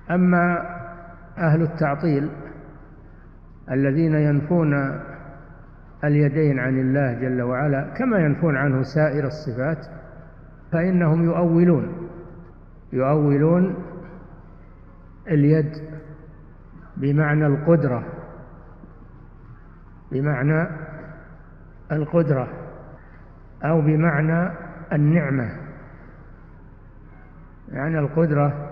أما أهل التعطيل الذين ينفون اليدين عن الله جل وعلا كما ينفون عنه سائر الصفات، فإنهم يؤولون اليد بمعنى القدرة أو بمعنى النعمة. يعني القدرة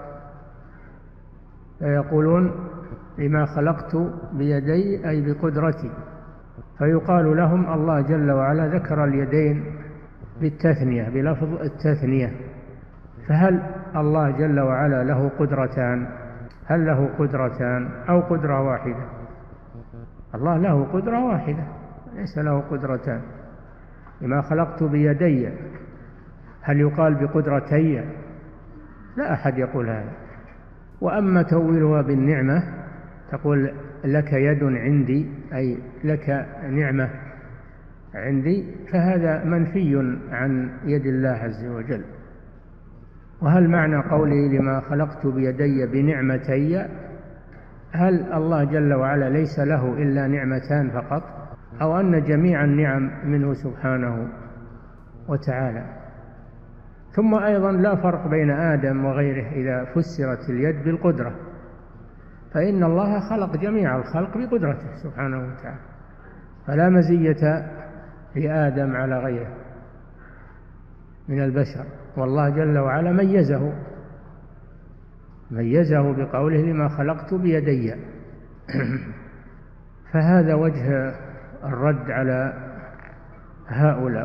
فيقولون لما خلقت بيدي أي بقدرتي، فيقال لهم الله جل وعلا ذكر اليدين بالتثنية بلفظ التثنية. فهل الله جل وعلا له قدرتان؟ هل له قدرتان أو قدرة واحدة؟ الله له قدرة واحدة، ليس له قدرتان. لما خلقت بيدي، هل يقال بقدرتي؟ لا أحد يقول هذا. وأما تؤويلها بالنعمة، تقول لك يد عندي أي لك نعمة عندي، فهذا منفي عن يد الله عز وجل. وهل معنى قوله لما خلقت بيدي بنعمتي، هل الله جل وعلا ليس له إلا نعمتان فقط، أو أن جميع النعم منه سبحانه وتعالى؟ ثم أيضا لا فرق بين آدم وغيره إذا فسرت اليد بالقدرة، فإن الله خلق جميع الخلق بقدرته سبحانه وتعالى، فلا مزية لآدم على غيره من البشر، والله جل وعلا ميزه بقوله لما خلقت بيدي. فهذا وجه الرد على هؤلاء.